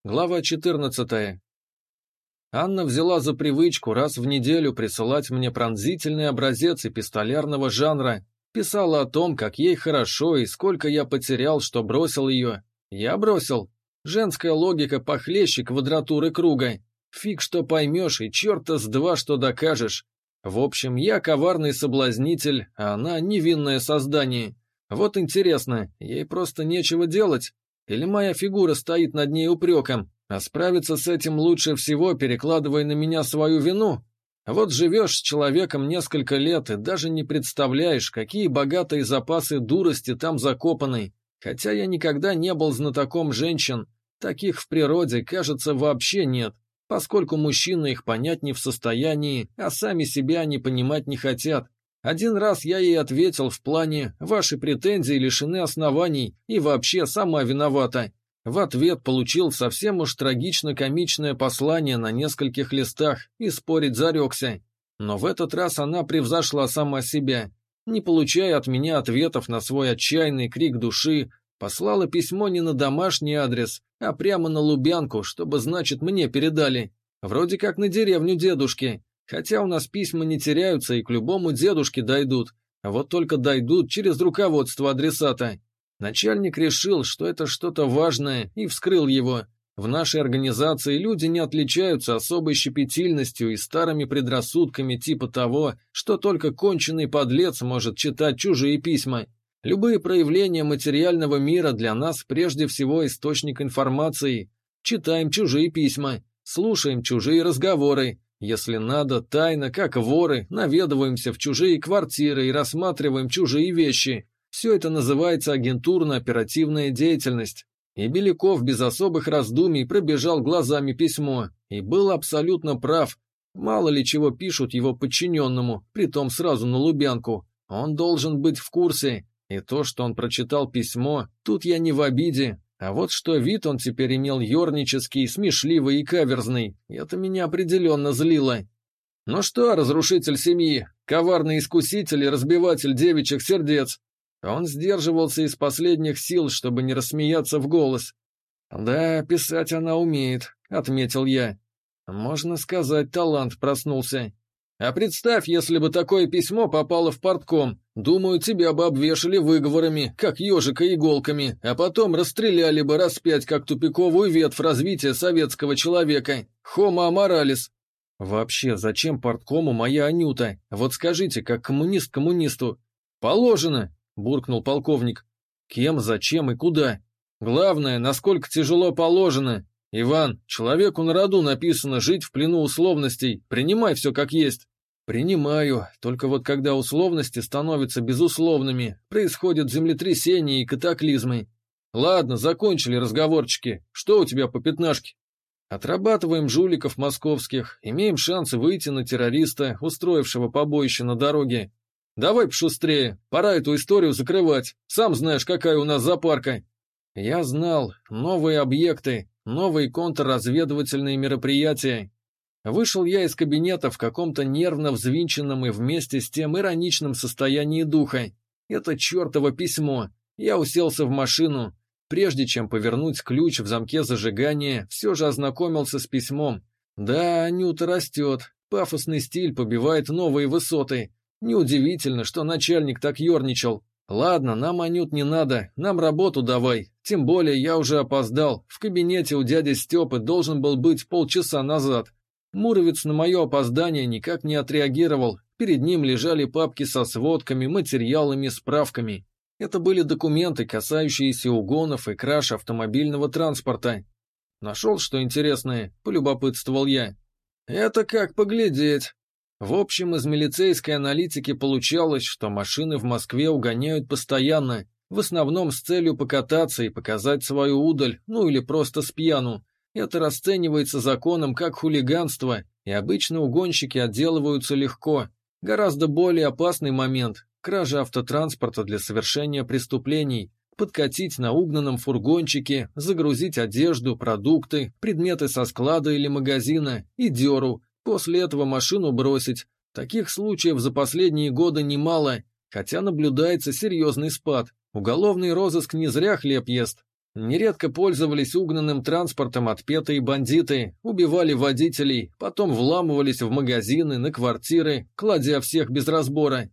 Глава 14. Анна взяла за привычку раз в неделю присылать мне пронзительный образец эпистолярного жанра. Писала о том, как ей хорошо и сколько я потерял, что бросил ее. Я бросил. Женская логика похлеще квадратуры круга. Фиг что поймешь и черта с два что докажешь. В общем, я коварный соблазнитель, а она невинное создание. Вот интересно, ей просто нечего делать? Или моя фигура стоит над ней упреком, а справиться с этим лучше всего, перекладывая на меня свою вину? Вот живешь с человеком несколько лет и даже не представляешь, какие богатые запасы дурости там закопаны. Хотя я никогда не был знатоком женщин, таких в природе, кажется, вообще нет, поскольку мужчины их понять не в состоянии, а сами себя они понимать не хотят. Один раз я ей ответил в плане «Ваши претензии лишены оснований и вообще сама виновата». В ответ получил совсем уж трагично-комичное послание на нескольких листах и спорить зарекся. Но в этот раз она превзошла сама себя. Не получая от меня ответов на свой отчаянный крик души, послала письмо не на домашний адрес, а прямо на Лубянку, чтобы, значит, мне передали. Вроде как на деревню дедушки. Хотя у нас письма не теряются и к любому дедушке дойдут, а вот только дойдут через руководство адресата. Начальник решил, что это что-то важное, и вскрыл его. В нашей организации люди не отличаются особой щепетильностью и старыми предрассудками типа того, что только конченый подлец может читать чужие письма. Любые проявления материального мира для нас прежде всего источник информации. Читаем чужие письма, слушаем чужие разговоры. Если надо, тайно, как воры, наведываемся в чужие квартиры и рассматриваем чужие вещи. Все это называется агентурно-оперативная деятельность. И Беляков без особых раздумий пробежал глазами письмо и был абсолютно прав. Мало ли чего пишут его подчиненному, притом сразу на Лубянку. Он должен быть в курсе. И то, что он прочитал письмо, тут я не в обиде. А вот что вид он теперь имел ернический, смешливый и каверзный, это меня определенно злило. Ну что, разрушитель семьи, коварный искуситель и разбиватель девичьих сердец? Он сдерживался из последних сил, чтобы не рассмеяться в голос. «Да, писать она умеет», — отметил я. Можно сказать, талант проснулся. А представь, если бы такое письмо попало в партком. Думаю, тебя бы обвешали выговорами, как ежика иголками, а потом расстреляли бы раз 5, как тупиковую ветвь развития советского человека. Homo amораlis. Вообще, зачем парткому моя Анюта? Вот скажите, как коммунист коммунисту. Положено, буркнул полковник. Кем, зачем и куда? Главное, насколько тяжело положено. Иван, человеку на роду написано жить в плену условностей, принимай все как есть. Принимаю, только вот когда условности становятся безусловными, происходят землетрясения и катаклизмы. Ладно, закончили разговорчики, что у тебя по пятнашке? Отрабатываем жуликов московских, имеем шанс выйти на террориста, устроившего побоище на дороге. Давай пошустрее, пора эту историю закрывать, сам знаешь, какая у нас запарка. Я знал, новые объекты, новые контрразведывательные мероприятия. Вышел я из кабинета в каком-то нервно взвинченном и вместе с тем ироничном состоянии духа. Это чертово письмо. Я уселся в машину. Прежде чем повернуть ключ в замке зажигания, все же ознакомился с письмом. Да, Анюта растет. Пафосный стиль побивает новые высоты. Неудивительно, что начальник так ерничал. Ладно, нам, Анют, не надо, нам работу давай. Тем более я уже опоздал. В кабинете у дяди Степы должен был быть полчаса назад. Муровец на мое опоздание никак не отреагировал. Перед ним лежали папки со сводками, материалами, справками. Это были документы, касающиеся угонов и краж автомобильного транспорта. Нашел, что интересное, полюбопытствовал я. Это как поглядеть. В общем, из милицейской аналитики получалось, что машины в Москве угоняют постоянно, в основном с целью покататься и показать свою удаль, ну или просто спьяну. Это расценивается законом как хулиганство, и обычно угонщики отделываются легко. Гораздо более опасный момент – кража автотранспорта для совершения преступлений, подкатить на угнанном фургончике, загрузить одежду, продукты, предметы со склада или магазина и дёру, после этого машину бросить. Таких случаев за последние годы немало, хотя наблюдается серьезный спад. Уголовный розыск не зря хлеб ест. Нередко пользовались угнанным транспортом отпетые бандиты, убивали водителей, потом вламывались в магазины, на квартиры, кладя всех без разбора.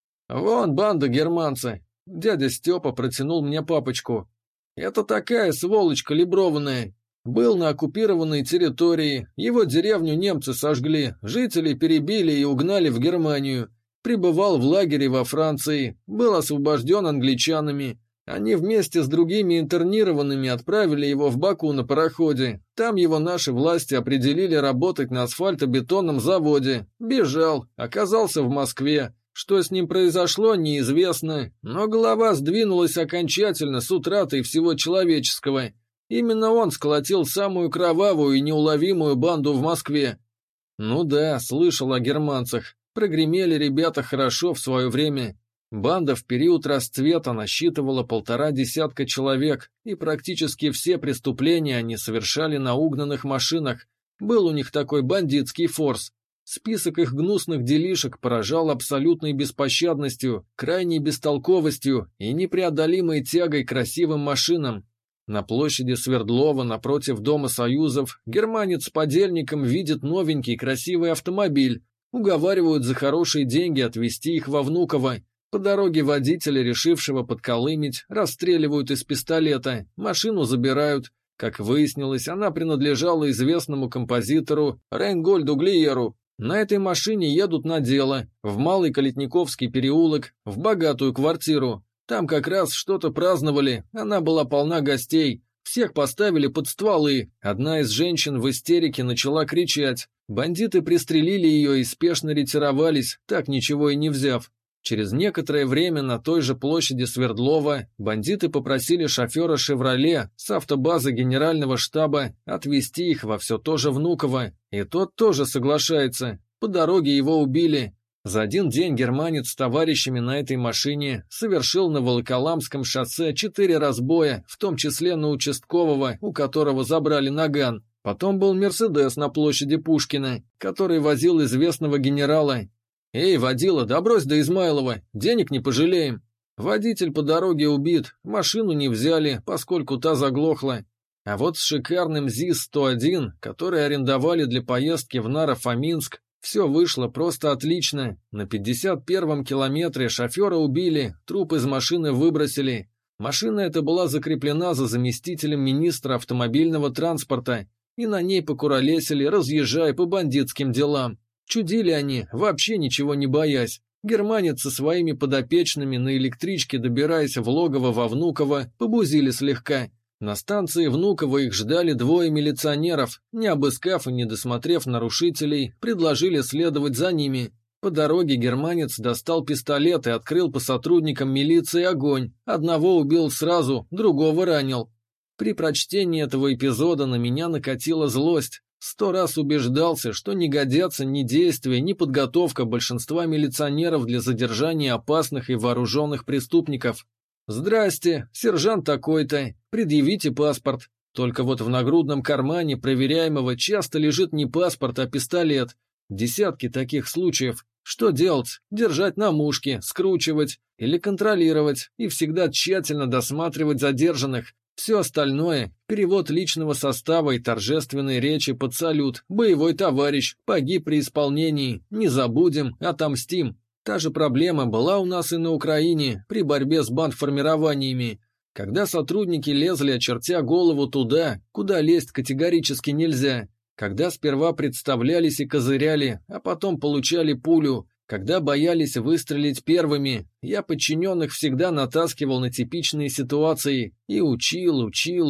«Вон банда германца!» Дядя Степа протянул мне папочку. «Это такая сволочь калиброванная. Был на оккупированной территории, его деревню немцы сожгли, жителей перебили и угнали в Германию. Пребывал в лагере во Франции, был освобожден англичанами. Они вместе с другими интернированными отправили его в Баку на пароходе. Там его наши власти определили работать на асфальтобетонном заводе. Бежал, оказался в Москве. Что с ним произошло, неизвестно, но голова сдвинулась окончательно с утратой всего человеческого. Именно он сколотил самую кровавую и неуловимую банду в Москве. Ну да, слышал о германцах. Прогремели ребята хорошо в свое время. Банда в период расцвета насчитывала 1,5 десятка человек, и практически все преступления они совершали на угнанных машинах. Был у них такой бандитский форс. Список их гнусных делишек поражал абсолютной беспощадностью, крайней бестолковостью и непреодолимой тягой к красивым машинам. На площади Свердлова напротив Дома Союзов германец с подельником видит новенький красивый автомобиль, уговаривают за хорошие деньги отвезти их во Внуково. По дороге водителя, решившего подколымить, расстреливают из пистолета, машину забирают. Как выяснилось, она принадлежала известному композитору Рейнгольду Глиеру. На этой машине едут на дело, в Малый Калитниковский переулок, в богатую квартиру. Там как раз что-то праздновали, она была полна гостей. Всех поставили под стволы. Одна из женщин в истерике начала кричать. Бандиты пристрелили ее и спешно ретировались, так ничего и не взяв. Через некоторое время на той же площади Свердлова бандиты попросили шофера «Шевроле» с автобазы генерального штаба отвезти их во все то же Внуково, и тот тоже соглашается. По дороге его убили. За один день германец с товарищами на этой машине совершил на Волоколамском шоссе 4 разбоя, в том числе на участкового, у которого забрали наган. Потом был «Мерседес» на площади Пушкина, который возил известного генерала. «Эй, водила, да брось до Измайлова, денег не пожалеем». Водитель по дороге убит, машину не взяли, поскольку та заглохла. А вот с шикарным ЗИС-101, который арендовали для поездки в Наро-Фоминск, все вышло просто отлично. На 51-м километре шофера убили, труп из машины выбросили. Машина эта была закреплена за заместителем министра автомобильного транспорта, и на ней покуролесили, разъезжая по бандитским делам. Чудили они, вообще ничего не боясь. Германец со своими подопечными на электричке, добираясь в логово во Внуково, побузили слегка. На станции Внуково их ждали 2 милиционеров, не обыскав и не досмотрев нарушителей, предложили следовать за ними. По дороге германец достал пистолет и открыл по сотрудникам милиции огонь. Одного убил сразу, другого ранил. При прочтении этого эпизода на меня накатила злость. 100 раз убеждался, что не годятся ни действия, ни подготовка большинства милиционеров для задержания опасных и вооруженных преступников. «Здрасте, сержант такой-то, предъявите паспорт». Только вот в нагрудном кармане проверяемого часто лежит не паспорт, а пистолет. Десятки таких случаев. Что делать? Держать на мушке, скручивать или контролировать и всегда тщательно досматривать задержанных. Все остальное – перевод личного состава и торжественные речи под салют. Боевой товарищ, погиб при исполнении, не забудем, отомстим. Та же проблема была у нас и на Украине при борьбе с бандформированиями. Когда сотрудники лезли, очертя голову туда, куда лезть категорически нельзя. Когда сперва представлялись и козыряли, а потом получали пулю. Когда боялись выстрелить первыми, я подчиненных всегда натаскивал на типичные ситуации и учил.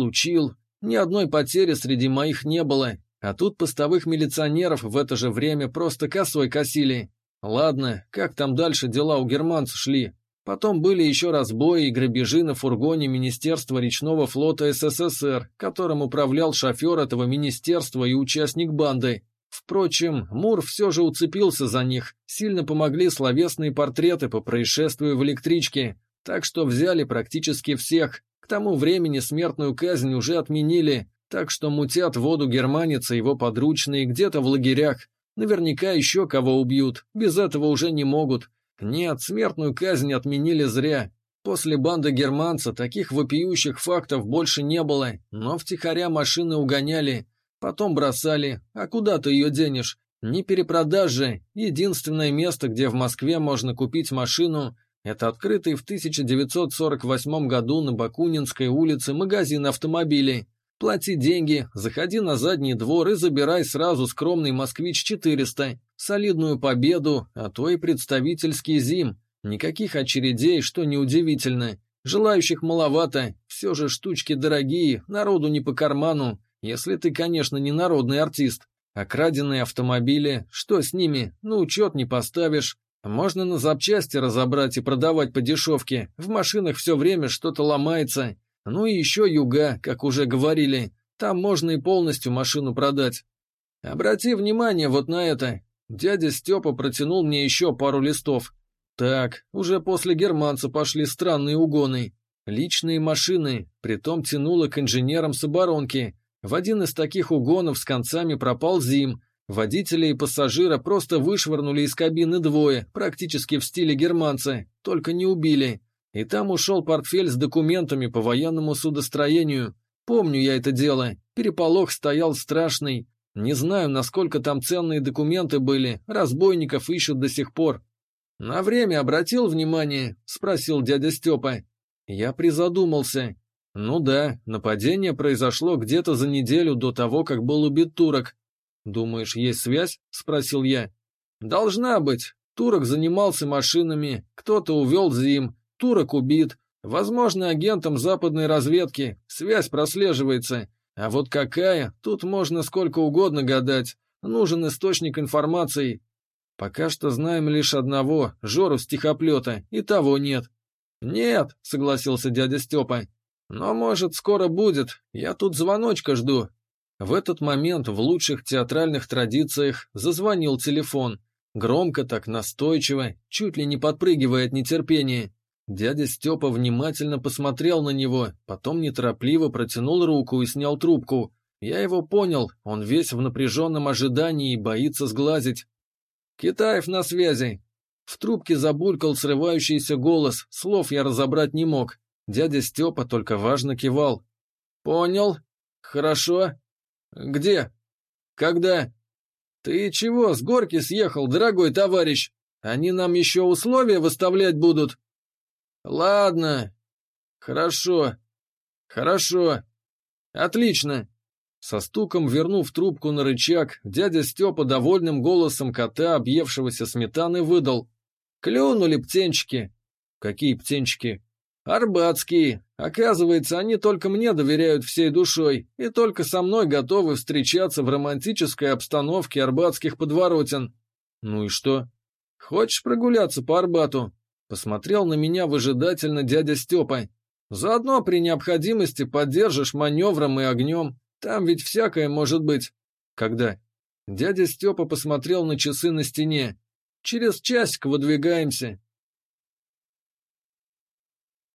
Ни одной потери среди моих не было, а тут постовых милиционеров в это же время просто косой косили. Ладно, как там дальше дела у германцев шли? Потом были еще разбои и грабежи на фургоне Министерства речного флота СССР, которым управлял шофер этого министерства и участник банды. Впрочем, Мур все же уцепился за них, сильно помогли словесные портреты по происшествию в электричке, так что взяли практически всех. К тому времени смертную казнь уже отменили, так что мутят воду германец и его подручные где-то в лагерях. Наверняка еще кого убьют, без этого уже не могут. Нет, смертную казнь отменили зря. После банды германца таких вопиющих фактов больше не было, но втихаря машины угоняли, потом бросали, а куда ты ее денешь? Не перепродаж же. Единственное место, где в Москве можно купить машину, это открытый в 1948 году на Бакунинской улице магазин автомобилей. Плати деньги, заходи на задний двор и забирай сразу скромный «Москвич-400», солидную «Победу», а то и представительский «ЗИМ». Никаких очередей, что неудивительно. Желающих маловато, все же штучки дорогие, народу не по карману, если ты, конечно, не народный артист. А краденые автомобили, что с ними, на учет не поставишь. Можно на запчасти разобрать и продавать по дешевке, в машинах все время что-то ломается. Ну и еще юга, как уже говорили, там можно и полностью машину продать. Обрати внимание вот на это. Дядя Степа протянул мне еще пару листов. Так, уже после германца пошли странные угоны. Личные машины, притом тянуло к инженерам с оборонки. В один из таких угонов с концами пропал ЗИМ. Водителя и пассажира просто вышвырнули из кабины двое, практически в стиле германца, только не убили. И там ушел портфель с документами по военному судостроению. Помню я это дело, переполох стоял страшный. Не знаю, насколько там ценные документы были, разбойников ищут до сих пор. «На время обратил внимание?» — спросил дядя Степа. Я призадумался. Ну да, нападение произошло где-то за неделю до того, как был убит турок. «Думаешь, есть связь?» — спросил я. «Должна быть. Турок занимался машинами, кто-то увел ЗИМ, турок убит. Возможно, агентом западной разведки. Связь прослеживается. А вот какая, тут можно сколько угодно гадать. Нужен источник информации. Пока что знаем лишь одного, Жору Стихоплета, и того нет». «Нет», — согласился дядя Степа. «Но, может, скоро будет. Я тут звоночка жду». В этот момент в лучших театральных традициях зазвонил телефон. Громко так, настойчиво, чуть ли не подпрыгивая от нетерпения. Дядя Степа внимательно посмотрел на него, потом неторопливо протянул руку и снял трубку. Я его понял, он весь в напряженном ожидании и боится сглазить. «Китаев на связи». В трубке забулькал срывающийся голос, слов я разобрать не мог. Дядя Степа только важно кивал. «Понял. Хорошо. Где? Когда? Ты чего, с горки съехал, дорогой товарищ? Они нам еще условия выставлять будут?» «Ладно. Хорошо. Хорошо. Отлично». Со стуком вернув трубку на рычаг, дядя Степа довольным голосом кота, объевшегося сметаны, выдал. «Клюнули птенчики». «Какие птенчики?» «Арбатские. Оказывается, они только мне доверяют всей душой и только со мной готовы встречаться в романтической обстановке арбатских подворотен». «Ну и что?» «Хочешь прогуляться по Арбату?» Посмотрел на меня выжидательно дядя Степа. «Заодно при необходимости поддержишь маневром и огнем. Там ведь всякое может быть». «Когда?» Дядя Степа посмотрел на часы на стене. «Через часик выдвигаемся.